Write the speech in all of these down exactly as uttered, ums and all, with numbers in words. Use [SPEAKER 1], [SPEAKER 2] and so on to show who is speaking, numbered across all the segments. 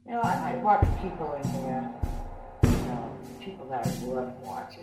[SPEAKER 1] You know, I, I watch people in there, you know, people that are worth watching.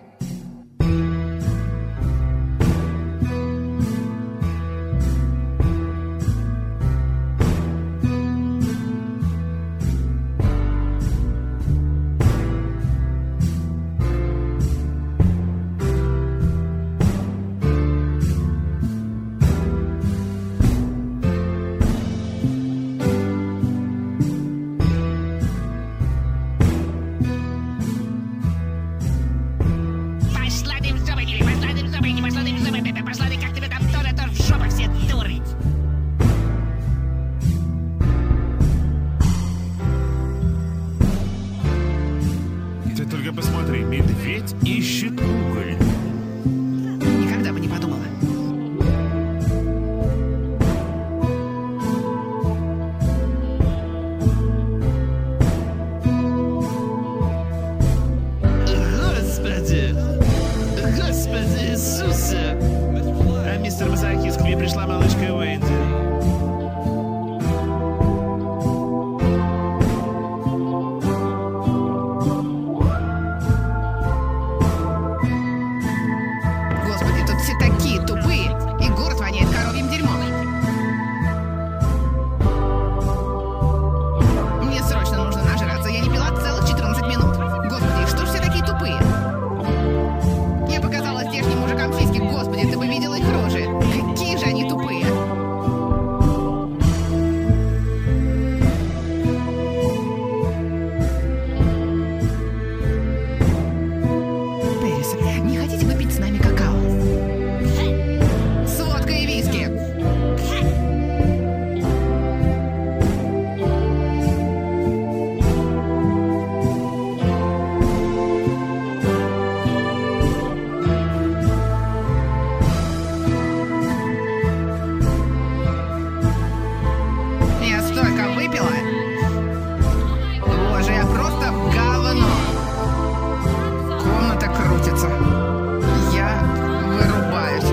[SPEAKER 2] Посмотри, медведь ищет уголь.
[SPEAKER 3] Никогда бы не подумала.
[SPEAKER 2] Господи! Господи Иисусе! А мистер Мазохист, к мне пришла малышка Уэнди.
[SPEAKER 3] Не хотите выпить с нами какао? С водкой и виски. Я столько выпила. Боже, я просто говно. Комната крутится. Я вырубаюсь.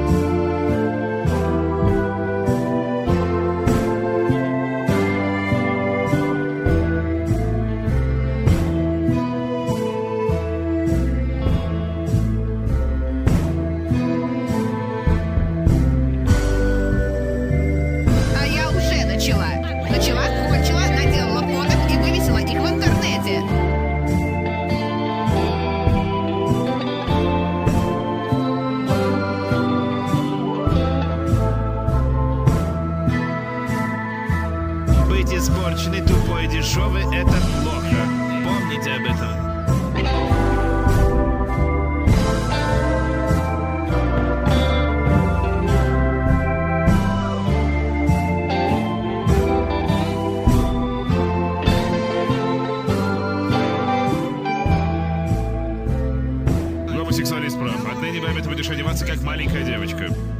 [SPEAKER 3] А я уже начала. Начала, кончила, наделала фоток и вывесила их в интернете.
[SPEAKER 2] Быть испорченной, тупой, дешевой — это плохо. Помните об этом. Гомосексуалист прав. Отныне, Бэби, ты будешь одеваться как маленькая девочка.